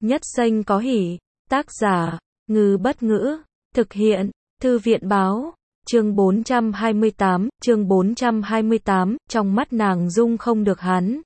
Nhất xanh có hỉ. Tác giả, Ngư Bất Ngữ. Thực hiện, Thư viện Báo. Chương 428, trong mắt nàng dung không được hắn.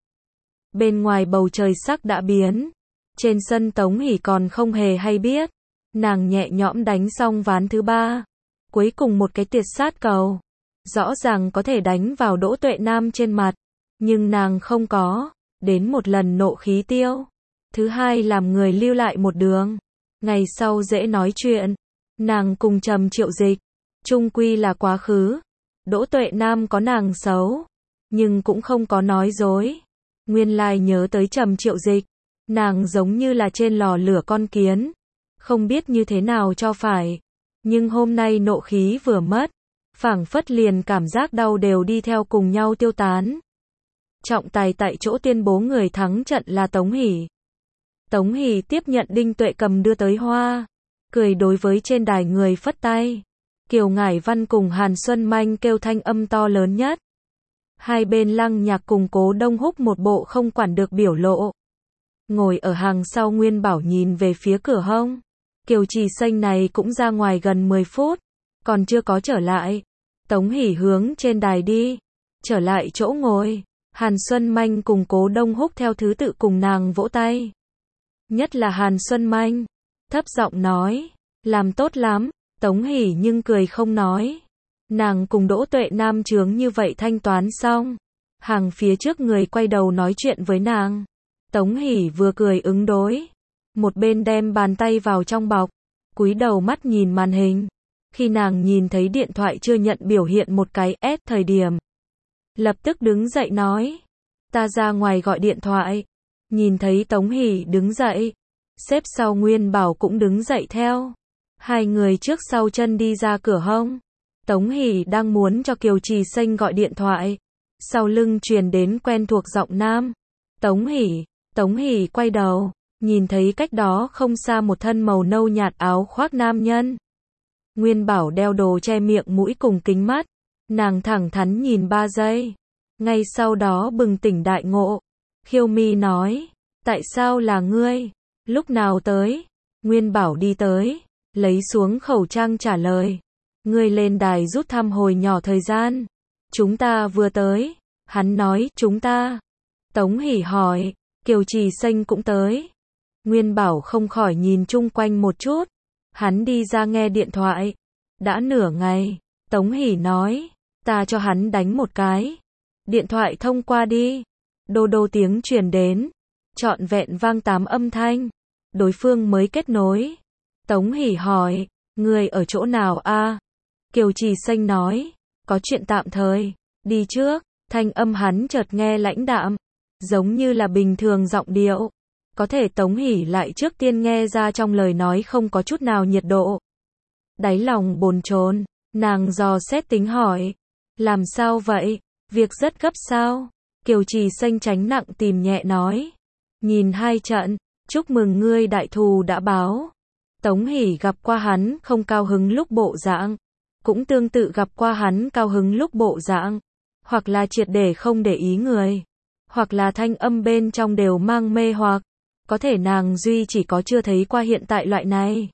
Bên ngoài bầu trời sắc đã biến. Trên sân Tống Hỷ còn không hề hay biết. Nàng nhẹ nhõm đánh xong ván thứ 3. Cuối cùng một cái tuyệt sát cầu. Rõ ràng có thể đánh vào Đỗ Tuệ Nam trên mặt. Nhưng nàng không có. Đến một lần nộ khí tiêu. Thứ hai làm người lưu lại một đường. Ngày sau dễ nói chuyện. Nàng cùng Trầm Triệu Dịch. Chung quy là quá khứ. Đỗ Tuệ Nam có nàng xấu. Nhưng cũng không có nói dối. Nguyên lai nhớ tới Trầm Triệu Dịch. Nàng giống như là trên lò lửa con kiến. Không biết như thế nào cho phải. Nhưng hôm nay nộ khí vừa mất. Phảng phất liền cảm giác đau đều đi theo cùng nhau tiêu tán. Trọng tài tại chỗ tuyên bố người thắng trận là Tống Hỷ. Tống Hỷ tiếp nhận Đinh Tuệ Cầm đưa tới hoa. Cười đối với trên đài người phất tay. Kiều Ngải Văn cùng Hàn Xuân Manh kêu thanh âm to lớn nhất. Hai bên Lăng Nhạc cùng Cố Đông Húc một bộ không quản được biểu lộ. Ngồi ở hàng sau Nguyên Bảo nhìn về phía cửa hông. Kiều Trì Xanh này cũng ra ngoài gần 10 phút. Còn chưa có trở lại. Tống Hỷ hướng trên đài đi. Trở lại chỗ ngồi. Hàn Xuân Manh cùng Cố Đông Húc theo thứ tự cùng nàng vỗ tay. Nhất là Hàn Xuân Manh. Thấp giọng nói. Làm tốt lắm. Tống Hỷ nhưng cười không nói. Nàng cùng Đỗ Tuệ Nam chướng như vậy thanh toán xong. Hàng phía trước người quay đầu nói chuyện với nàng. Tống Hỷ vừa cười ứng đối. Một bên đem bàn tay vào trong bọc. Cúi đầu mắt nhìn màn hình. Khi nàng nhìn thấy điện thoại chưa nhận biểu hiện một cái S thời điểm. Lập tức đứng dậy nói. Ta ra ngoài gọi điện thoại. Nhìn thấy Tống Hỷ đứng dậy. Xếp sau Nguyên Bảo cũng đứng dậy theo. Hai người trước sau chân đi ra cửa hông. Tống Hỷ đang muốn cho Kiều Trì Xanh gọi điện thoại. Sau lưng truyền đến quen thuộc giọng nam. Tống Hỷ. Tống Hỷ quay đầu. Nhìn thấy cách đó không xa một thân màu nâu nhạt áo khoác nam nhân. Nguyên Bảo đeo đồ che miệng mũi cùng kính mắt. Nàng thẳng thắn nhìn 3 giây. Ngay sau đó bừng tỉnh đại ngộ. Khiêu Mi nói. Tại sao là ngươi? Lúc nào tới? Nguyên Bảo đi tới. Lấy xuống khẩu trang trả lời. Ngươi lên đài rút thăm hồi nhỏ thời gian. Chúng ta vừa tới. Hắn nói chúng ta. Tống Hỷ hỏi. Kiều Trì Xanh cũng tới. Nguyên Bảo không khỏi nhìn chung quanh một chút. Hắn đi ra nghe điện thoại. Đã nửa ngày. Tống Hỷ nói. Ta cho hắn đánh một cái. Điện thoại thông qua đi. Đô đô tiếng truyền đến. Trọn vẹn vang 8 âm thanh. Đối phương mới kết nối. Tống Hỷ hỏi. Người ở chỗ nào a? Kiều Trì Xanh nói. Có chuyện tạm thời. Đi trước. Thanh âm hắn chợt nghe lãnh đạm. Giống như là bình thường giọng điệu. Có thể Tống Hỷ lại trước tiên nghe ra trong lời nói không có chút nào nhiệt độ. Đáy lòng bồn chồn. Nàng dò xét tính hỏi. Làm sao vậy? Việc rất gấp sao? Kiều Trì Xanh tránh nặng tìm nhẹ nói. Nhìn 2 trận. Chúc mừng ngươi đại thù đã báo. Tống Hỷ gặp qua hắn không cao hứng lúc bộ dạng. Cũng tương tự gặp qua hắn cao hứng lúc bộ dạng. Hoặc là triệt để không để ý người. Hoặc là thanh âm bên trong đều mang mê hoặc. Có thể nàng duy chỉ có chưa thấy qua hiện tại loại này.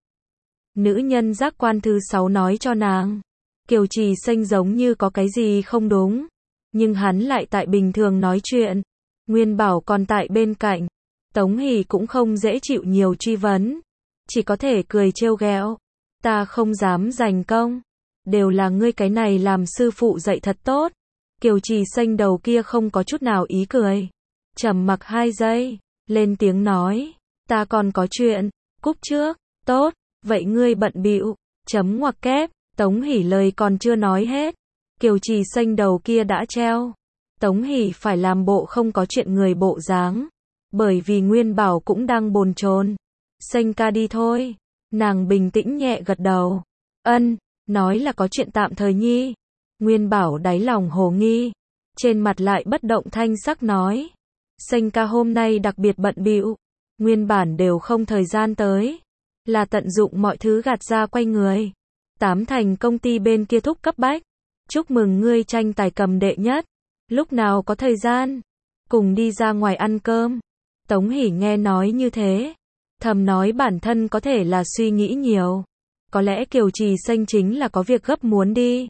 Nữ nhân giác quan thứ 6 nói cho nàng. Kiều Trì Xanh giống như có cái gì không đúng. Nhưng hắn lại tại bình thường nói chuyện. Nguyên Bảo còn tại bên cạnh. Tống Hỷ cũng không dễ chịu nhiều truy vấn. Chỉ có thể cười trêu ghẹo. Ta không dám giành công. Đều là ngươi cái này làm sư phụ dạy thật tốt. Kiều Trì Xanh đầu kia không có chút nào ý cười. Trầm mặc 2 giây. Lên tiếng nói. Ta còn có chuyện. Cúp trước. Tốt. Vậy ngươi bận bịu. Chấm ngoặc kép. Tống Hỷ lời còn chưa nói hết. Kiều Trì Xanh đầu kia đã treo. Tống Hỷ phải làm bộ không có chuyện người bộ dáng. Bởi vì Nguyên Bảo cũng đang bồn chồn. Xanh ca đi thôi. Nàng bình tĩnh nhẹ gật đầu. Ân. Nói là có chuyện tạm thời nhi. Nguyên Bảo đáy lòng hồ nghi. Trên mặt lại bất động thanh sắc nói. Xanh ca hôm nay đặc biệt bận bịu. Nguyên bản đều không thời gian tới. Là tận dụng mọi thứ gạt ra quay người. 8 thành công ty bên kia thúc cấp bách. Chúc mừng ngươi tranh tài cầm đệ nhất. Lúc nào có thời gian. Cùng đi ra ngoài ăn cơm. Tống Hỷ nghe nói như thế. thầm nói bản thân có thể là suy nghĩ nhiều. Có lẽ Kiều Trì Xanh chính là có việc gấp muốn đi.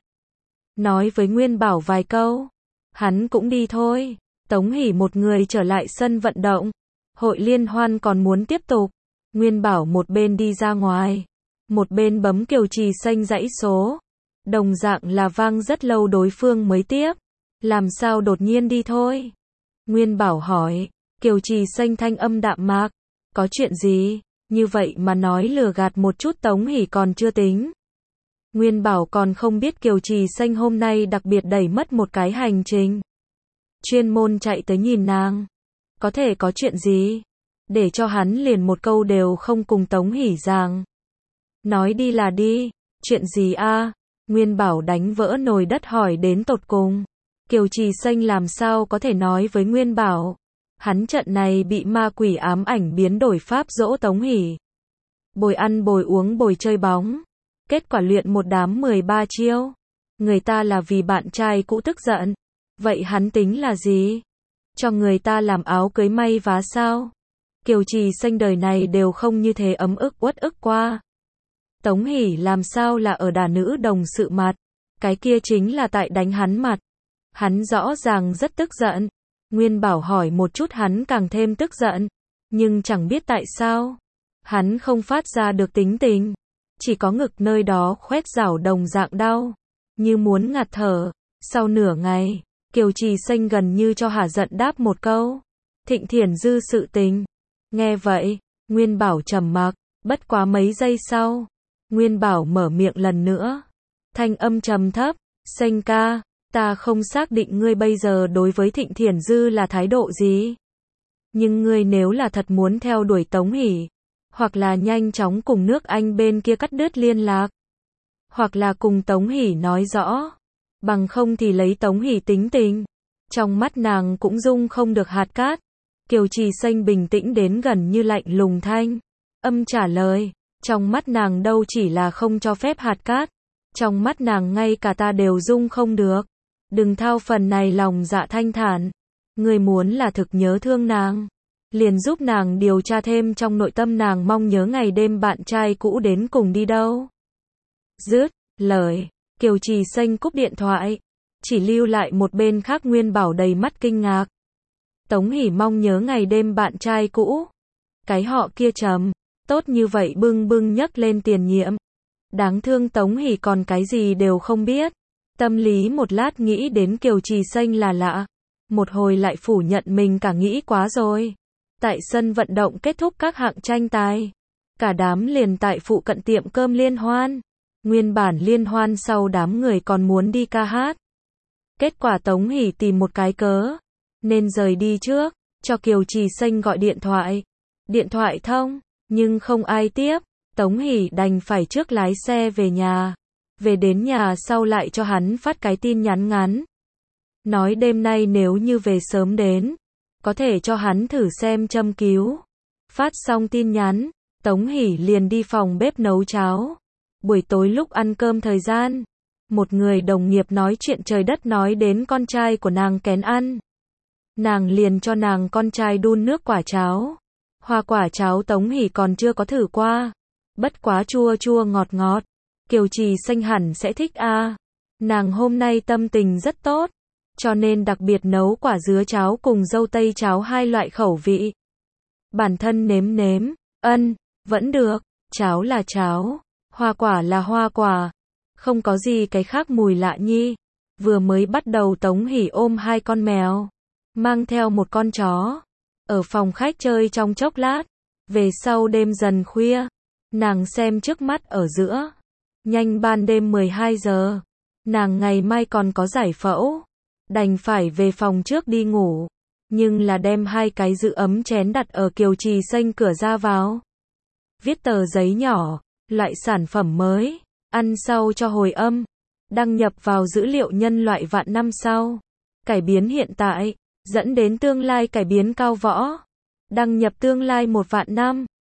Nói với Nguyên Bảo vài câu, hắn cũng đi thôi. Tống Hỷ một người trở lại sân vận động. Hội liên hoan còn muốn tiếp tục. Nguyên Bảo một bên đi ra ngoài, một bên bấm Kiều Trì Xanh dãy số. Đồng dạng là vang rất lâu đối phương mới tiếp. Làm sao đột nhiên đi thôi? Nguyên Bảo hỏi. Kiều Trì Xanh thanh âm đạm mạc. Có chuyện gì? Như vậy mà nói lừa gạt một chút Tống Hỷ còn chưa tính. Nguyên Bảo còn không biết Kiều Trì Xanh hôm nay đặc biệt đẩy mất một cái hành trình. Chuyên môn chạy tới nhìn nàng. Có thể có chuyện gì? Để cho hắn liền một câu đều không cùng Tống Hỷ giảng. Nói đi là đi. Chuyện gì a? Nguyên Bảo đánh vỡ nồi đất hỏi đến tột cùng. Kiều Trì Xanh làm sao có thể nói với Nguyên Bảo. Hắn trận này bị ma quỷ ám ảnh biến đổi pháp dỗ Tống Hỷ. Bồi ăn bồi uống bồi chơi bóng. Kết quả luyện một đám 13 chiêu. Người ta là vì bạn trai cũ tức giận. Vậy hắn tính là gì? Cho người ta làm áo cưới may vá sao? Kiều Trì Xanh đời này đều không như thế ấm ức uất ức qua. Tống Hỷ làm sao là ở đả nữ đồng sự mặt. Cái kia chính là tại đánh hắn mặt. Hắn rõ ràng rất tức giận. Nguyên Bảo hỏi một chút hắn càng thêm tức giận. Nhưng chẳng biết tại sao. Hắn không phát ra được tính tình. Chỉ có ngực nơi đó khoét rảo đồng dạng đau. Như muốn ngạt thở. Sau nửa ngày, Kiều Trì Xanh gần như cho hả giận đáp một câu. Thịnh Thiển Dư sự tình. Nghe vậy, Nguyên Bảo trầm mặc. Bất quá mấy giây sau, Nguyên Bảo mở miệng lần nữa. Thanh âm trầm thấp. Xanh ca, ta không xác định ngươi bây giờ đối với Thịnh Thiển Dư là thái độ gì. Nhưng ngươi nếu là thật muốn theo đuổi Tống Hỷ, hoặc là nhanh chóng cùng nước Anh bên kia cắt đứt liên lạc, hoặc là cùng Tống Hỷ nói rõ, bằng không thì lấy Tống Hỷ tính tình. Trong mắt nàng cũng dung không được hạt cát. Kiều Trì Xanh bình tĩnh đến gần như lạnh lùng thanh âm trả lời. Trong mắt nàng đâu chỉ là không cho phép hạt cát. Trong mắt nàng ngay cả ta đều dung không được. Đừng thao phần này lòng dạ thanh thản. Ngươi muốn là thực nhớ thương nàng, liền giúp nàng điều tra thêm trong nội tâm nàng mong nhớ ngày đêm bạn trai cũ đến cùng đi đâu. Dứt lời, Kiều Trì Xanh cúp điện thoại. Chỉ lưu lại một bên khác Nguyên Bảo đầy mắt kinh ngạc. Tống Hỷ mong nhớ ngày đêm bạn trai cũ. Cái họ kia trầm, tốt như vậy bưng bưng nhấc lên tiền nhiệm. Đáng thương Tống Hỷ còn cái gì đều không biết. Tâm lý một lát nghĩ đến Kiều Trì Xanh là lạ. Một hồi lại phủ nhận mình cả nghĩ quá rồi. Tại sân vận động kết thúc các hạng tranh tài. Cả đám liền tại phụ cận tiệm cơm liên hoan. Nguyên bản liên hoan sau đám người còn muốn đi ca hát. Kết quả Tống Hỷ tìm một cái cớ nên rời đi trước, cho Kiều Trì Xanh gọi điện thoại. Điện thoại thông, nhưng không ai tiếp. Tống Hỷ đành phải trước lái xe về nhà. Về đến nhà sau lại cho hắn phát cái tin nhắn ngắn. Nói đêm nay nếu như về sớm đến, có thể cho hắn thử xem châm cứu. Phát xong tin nhắn, Tống Hỷ liền đi phòng bếp nấu cháo. Buổi tối lúc ăn cơm thời gian, một người đồng nghiệp nói chuyện trời đất nói đến con trai của nàng kén ăn. Nàng liền cho nàng con trai đun nước quả cháo. Hoa quả cháo Tống Hỷ còn chưa có thử qua. Bất quá chua chua ngọt ngọt. Kiều Trì Xanh hẳn sẽ thích a. Nàng hôm nay tâm tình rất tốt, cho nên đặc biệt nấu quả dứa cháo cùng dâu tây cháo hai loại khẩu vị. Bản thân nếm nếm, vẫn được, cháo là cháo, hoa quả là hoa quả, không có gì cái khác mùi lạ nhi. Vừa mới bắt đầu Tống Hỷ ôm hai con mèo, mang theo một con chó, ở phòng khách chơi trong chốc lát. Về sau đêm dần khuya, nàng xem trước mắt ở giữa. Nhanh ban đêm 12 giờ, nàng ngày mai còn có giải phẫu, đành phải về phòng trước đi ngủ. Nhưng là đem hai cái giữ ấm chén đặt ở Kiều Trì Xanh cửa ra vào. Viết tờ giấy nhỏ, loại sản phẩm mới, ăn sau cho hồi âm, đăng nhập vào dữ liệu nhân loại vạn năm sau, cải biến hiện tại, dẫn đến tương lai cải biến cao võ, đăng nhập tương lai 1 vạn năm.